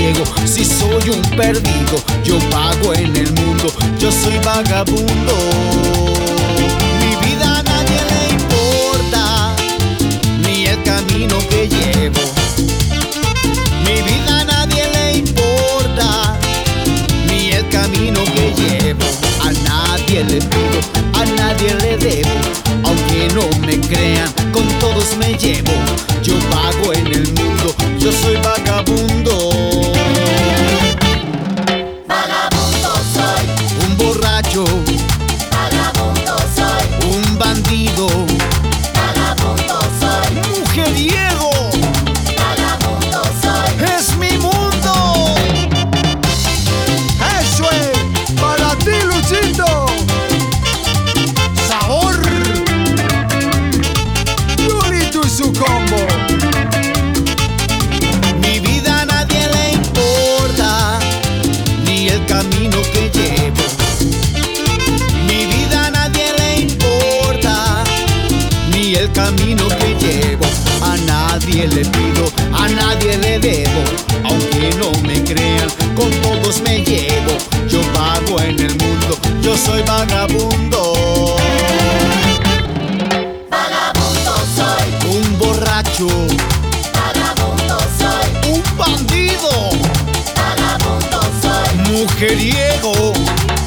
ciego, si soy un perdido, yo vago en el mundo, yo soy vagabundo. Mi vida a nadie le importa, ni el camino que llevo. Mi vida a nadie le importa, ni el camino que llevo. A nadie le pido, a nadie le debo, aunque no me crean, con todos me llevo. Yo vago en el mundo, yo soy vagabundo. Vagabundo soy, Un borracho, vagabundo soy, un bandido, vagabundo soy, mujeriego, vagabundo soy. es mi mundo. Eso es para ti, Luchito. Sabor, Lurito y su combo. mi vida a nadie le importa, ni el camino que llevo. Mi vida a nadie le importa, ni el camino que llevo. A nadie le pido, a nadie le debo, aunque no me crean, con todos me llevo. Yo vago en el mundo, yo soy vagabundo. Vagabundo soy, Un borracho, vagabundo soy, un bandido, vagabundo soy, mujeriego,